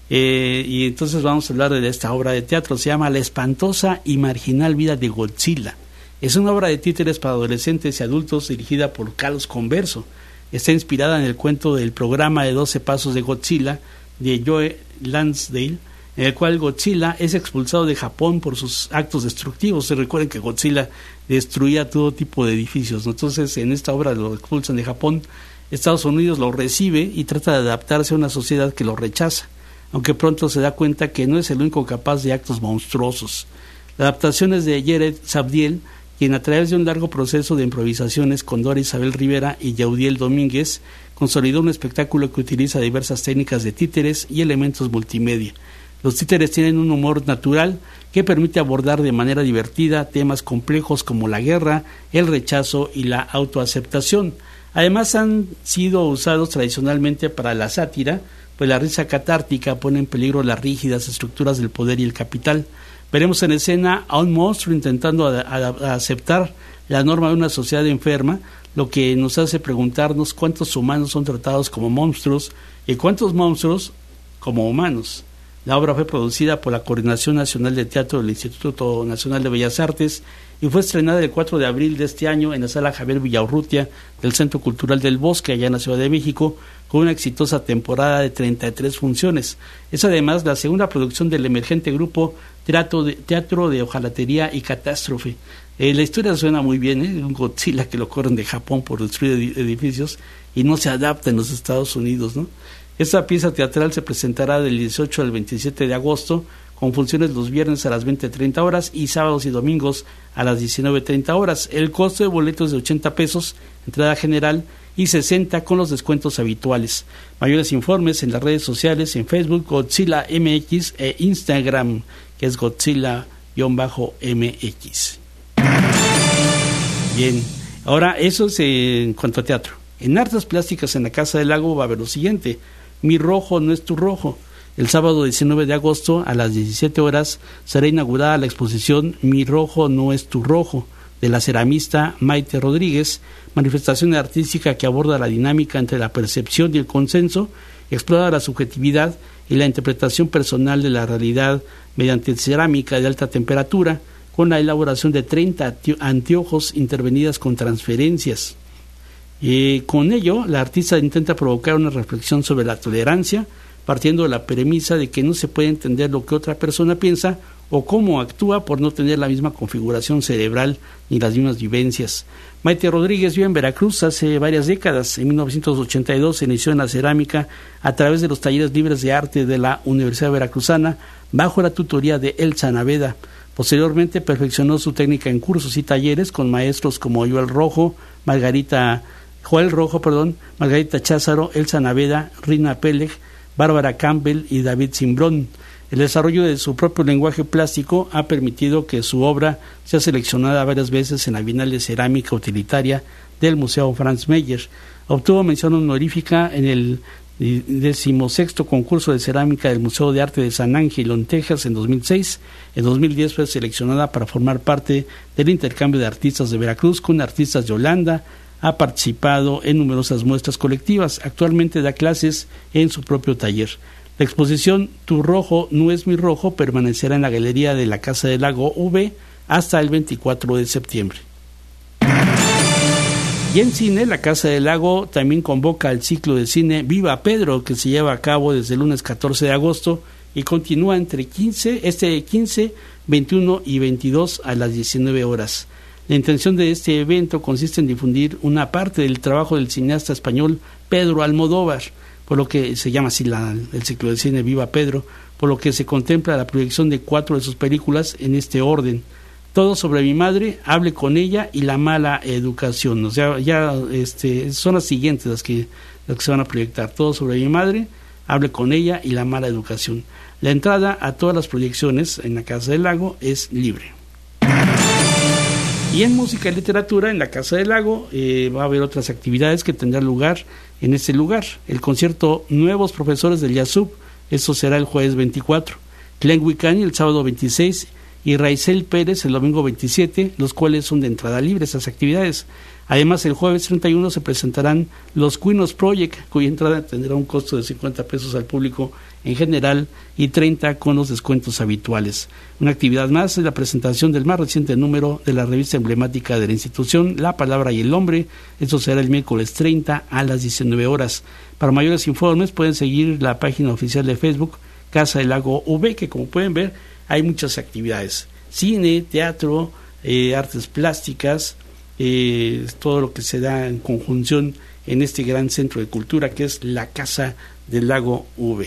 y entonces vamos a hablar de esta obra de teatro. Se llama La espantosa y marginal vida de Godzilla. Es una obra de títeres para adolescentes y adultos dirigida por Carlos Converso. Está inspirada en el cuento del programa de 12 pasos de Godzilla de Joe Lansdale, en el cual Godzilla es expulsado de Japón por sus actos destructivos. Se recuerden que Godzilla destruía todo tipo de edificios, ¿no? Entonces en esta obra lo expulsan de Japón. Estados Unidos lo recibe y trata de adaptarse a una sociedad que lo rechaza, aunque pronto se da cuenta que no es el único capaz de actos monstruosos. La adaptación es de Jared Sabdiel, quien a través de un largo proceso de improvisaciones con Dora Isabel Rivera y Yaudiel Domínguez consolidó un espectáculo que utiliza diversas técnicas de títeres y elementos multimedia. Los títeres tienen un humor natural que permite abordar de manera divertida temas complejos como la guerra, el rechazo y la autoaceptación. Además han sido usados tradicionalmente para la sátira, pues la risa catártica pone en peligro las rígidas estructuras del poder y el capital. Veremos en escena a un monstruo intentando aceptar la norma de una sociedad enferma, lo que nos hace preguntarnos cuántos humanos son tratados como monstruos y cuántos monstruos como humanos. La obra fue producida por la Coordinación Nacional de Teatro del Instituto Nacional de Bellas Artes y fue estrenada el 4 de abril de este año en la Sala Javier Villaurrutia del Centro Cultural del Bosque, allá en la Ciudad de México, con una exitosa temporada de 33 funciones. Es además la segunda producción del emergente grupo Teatro de Hojalatería y Catástrofe. La historia suena muy bien, un Godzilla que lo corren de Japón por destruir edificios y no se adapta en los Estados Unidos, ¿no? Esta pieza teatral se presentará del 18 al 27 de agosto, con funciones los viernes a las 20:30 horas y sábados y domingos a las 19:30 horas. El costo de boletos es de 80 pesos, entrada general, y 60 con los descuentos habituales. Mayores informes en las redes sociales, en Facebook, Godzilla MX, e Instagram, que es Godzilla-MX. Bien, ahora eso es en cuanto a teatro. En artes plásticas en la Casa del Lago va a haber lo siguiente: Mi rojo no es tu rojo. El sábado 19 de agosto a las 17 horas será inaugurada la exposición Mi rojo no es tu rojo, de la ceramista Maite Rodríguez, manifestación artística que aborda la dinámica entre la percepción y el consenso, explora la subjetividad y la interpretación personal de la realidad mediante cerámica de alta temperatura, con la elaboración de 30 anteojos intervenidas con transferencias. Con ello, la artista intenta provocar una reflexión sobre la tolerancia, partiendo de la premisa de que no se puede entender lo que otra persona piensa o cómo actúa por no tener la misma configuración cerebral ni las mismas vivencias. Maite Rodríguez vive en Veracruz hace varias décadas. En 1982 se inició en la cerámica a través de los talleres libres de arte de la Universidad Veracruzana, bajo la tutoría de Elsa Naveda. Posteriormente perfeccionó su técnica en cursos y talleres con maestros como Joel Rojo, Margarita Cházaro, Elsa Naveda, Rina Peleg, Bárbara Campbell y David Simbrón. El desarrollo de su propio lenguaje plástico ha permitido que su obra sea seleccionada varias veces en la Bienal de Cerámica Utilitaria del Museo Franz Mayer. Obtuvo mención honorífica en el 16º concurso de cerámica del Museo de Arte de San Ángelo en Texas en 2006. En 2010 fue seleccionada para formar parte del intercambio de artistas de Veracruz con artistas de Holanda. Ha participado en numerosas muestras colectivas. Actualmente da clases en su propio taller. La exposición Tu rojo no es mi rojo permanecerá en la galería de la Casa del Lago V hasta el 24 de septiembre. Y en cine, la Casa del Lago también convoca al ciclo de cine Viva Pedro, que se lleva a cabo desde el lunes 14 de agosto y continúa entre 15, 21 y 22 a las 19 horas. La intención de este evento consiste en difundir una parte del trabajo del cineasta español Pedro Almodóvar, por lo que se llama así el ciclo de cine Viva Pedro, por lo que se contempla la proyección de 4 de sus películas en este orden: Todo sobre mi madre, Hable con ella y La mala educación. O sea, son las siguientes las que se van a proyectar: Todo sobre mi madre, Hable con ella y La mala educación. La entrada a todas las proyecciones en la Casa del Lago es libre. Y en música y literatura, en la Casa del Lago va a haber otras actividades que tendrán lugar en este lugar. El concierto Nuevos Profesores del Yasub, eso será el jueves 24. Glenn Wicani el sábado 26 y Raizel Pérez el domingo 27, los cuales son de entrada libre esas actividades. Además, el jueves 31 se presentarán los Cuinos Project, cuya entrada tendrá un costo de 50 pesos al público en general y 30 con los descuentos habituales. Una actividad más es la presentación del más reciente número de la revista emblemática de la institución, La Palabra y el Hombre. Esto será el miércoles 30 a las 19 horas. Para mayores informes pueden seguir la página oficial de Facebook Casa del Lago V, que como pueden ver hay muchas actividades: cine, teatro, artes plásticas, todo lo que se da en conjunción en este gran centro de cultura que es la Casa del Lago V.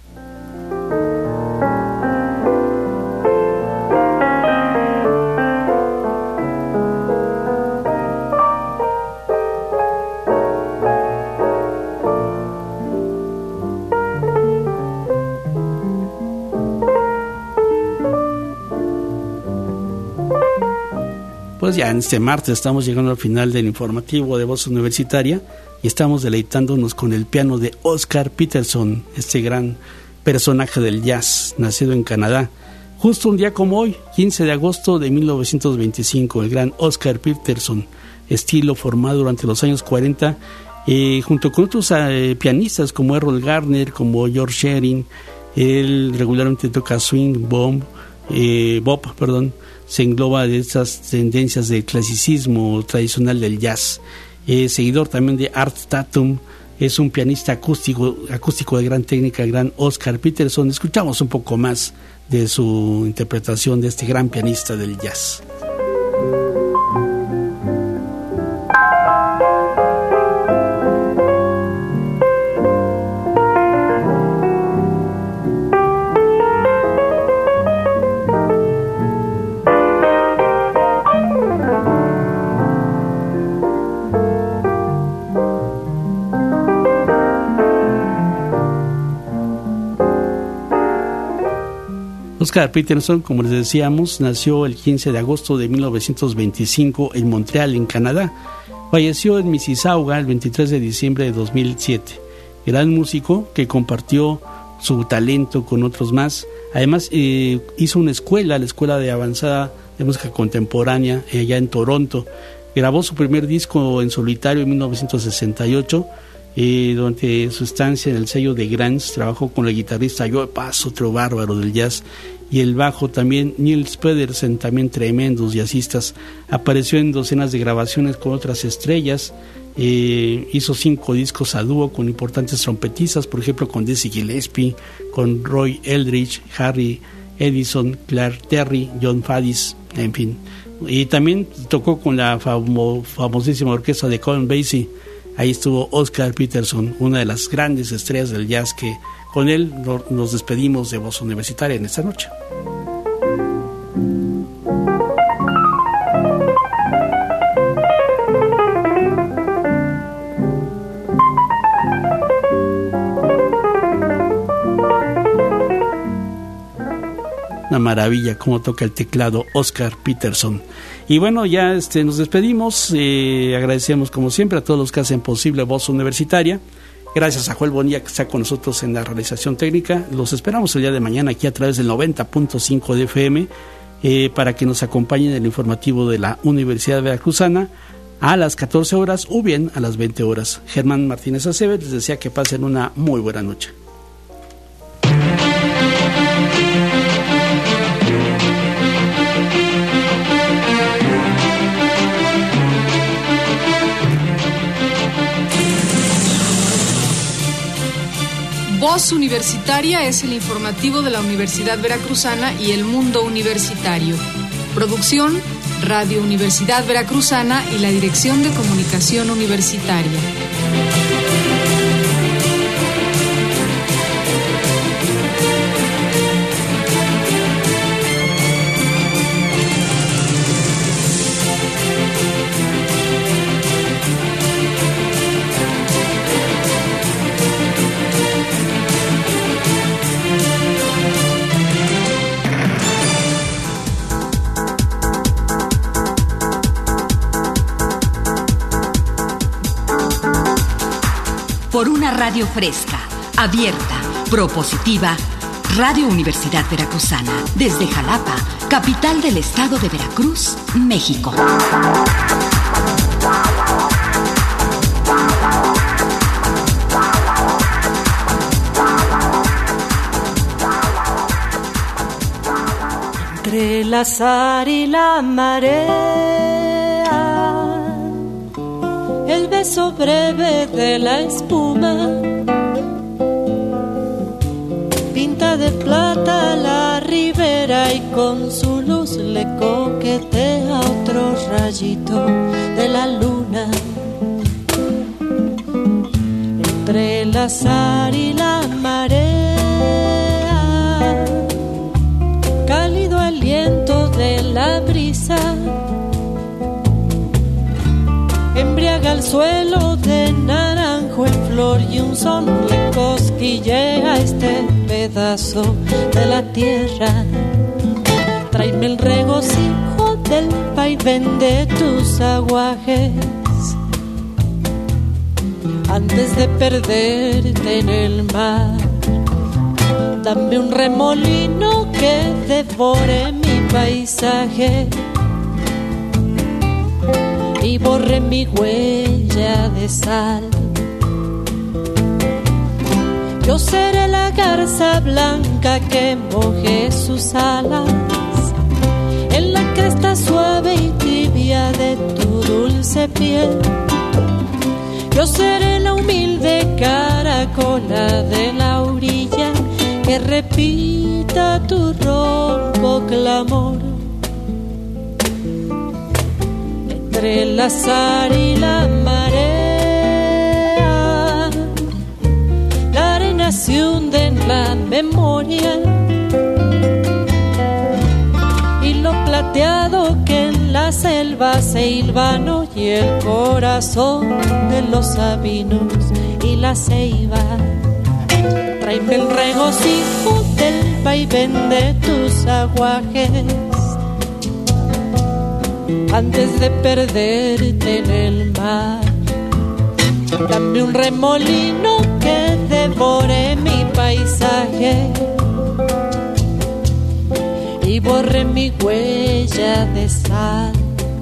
Pues ya en este martes estamos llegando al final del informativo de Voz Universitaria y estamos deleitándonos con el piano de Oscar Peterson, este gran personaje del jazz, nacido en Canadá. Justo un día como hoy, 15 de agosto de 1925, el gran Oscar Peterson, estilo formado durante los años 40, junto con otros pianistas como Errol Garner, como George Shearing. Él regularmente toca swing, bop, se engloba de estas tendencias del clasicismo tradicional del jazz. Seguidor también de Art Tatum, es un pianista acústico de gran técnica, el gran Oscar Peterson. Escuchamos un poco más de su interpretación de este gran pianista del jazz. Oscar Peterson, como les decíamos, nació el 15 de agosto de 1925 en Montreal, en Canadá. Falleció en Mississauga el 23 de diciembre de 2007. Gran músico que compartió su talento con otros más. Además, hizo una escuela, la Escuela de Avanzada de Música Contemporánea, allá en Toronto. Grabó su primer disco en solitario en 1968. Durante su estancia en el sello de Grants trabajó con el guitarrista Joe Pass, otro bárbaro del jazz, y el bajo también Niels Pedersen, también tremendos jazzistas. Apareció en docenas de grabaciones con otras estrellas. Hizo 5 discos a dúo con importantes trompetistas, por ejemplo con Dizzy Gillespie, con Roy Eldridge, Harry Edison, Claire Terry, John Faddis, en fin. Y también tocó con la famosísima orquesta de Count Basie. Ahí estuvo Oscar Peterson, una de las grandes estrellas del jazz, que con él nos despedimos de Voz Universitaria en esta noche. Una maravilla cómo toca el teclado Oscar Peterson. Y bueno, ya nos despedimos. Agradecemos como siempre a todos los que hacen posible Voz Universitaria. Gracias a Joel Bonilla que está con nosotros en la realización técnica. Los esperamos el día de mañana aquí a través del 90.5 de FM para que nos acompañen en el informativo de la Universidad Veracruzana a las 14 horas o bien a las 20 horas. Germán Martínez Aceves les desea que pasen una muy buena noche. Voz Universitaria es el informativo de la Universidad Veracruzana y el mundo universitario. Producción, Radio Universidad Veracruzana y la Dirección de Comunicación Universitaria. Por una radio fresca, abierta, propositiva, Radio Universidad Veracruzana, desde Jalapa, capital del estado de Veracruz, México. Entre el azar y la marea, el beso breve de la espuma pinta de plata la ribera y con su luz le coquetea otro rayito de la luna. Entre el azar y la marea, cálido aliento de la brisa embriaga el suelo de naranjo en flor y un son le cosquillea este pedazo de la tierra. Tráeme el regocijo del vaivén de tus aguajes antes de perderte en el mar. Dame un remolino que devore mi paisaje y borre mi huella de sal. Yo seré la garza blanca que moje sus alas en la cresta suave y tibia de tu dulce piel. Yo seré la humilde caracola de la orilla que repita tu ronco clamor. Entre el azar y la marea, la arena se hunde en la memoria y lo plateado que en la selva se hilvano y el corazón de los sabinos y la ceiba. Tráeme el regocijo del vaivén de tus aguajes antes de perderte en el mar. Dame un remolino que devore mi paisaje y borre mi huella de sal.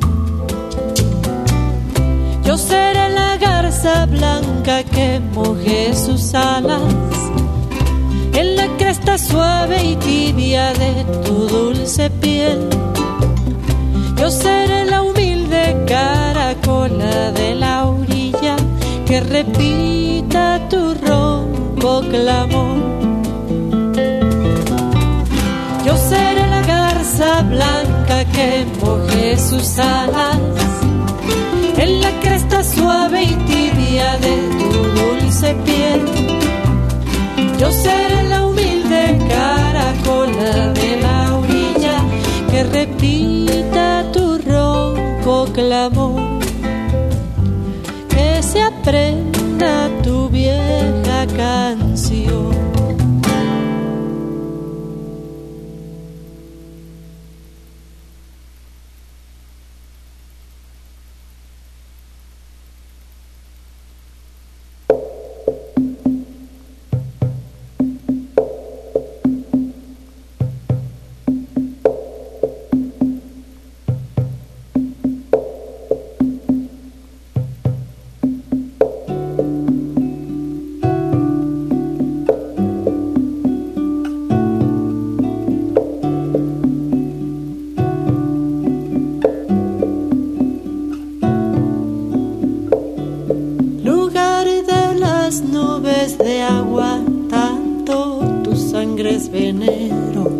Yo seré la garza blanca que moje sus alas en la cresta suave y tibia de tu dulce piel. Yo seré la humilde caracola de la orilla que repita tu ronco clamor. Yo seré la garza blanca que moje sus alas en la cresta suave y tibia de tu dulce piel. Yo seré la humilde caracola de la orilla que repita tu ronco clamor. Que se aprenda tu vieja canción. de agua, tanto tu sangre es veneno.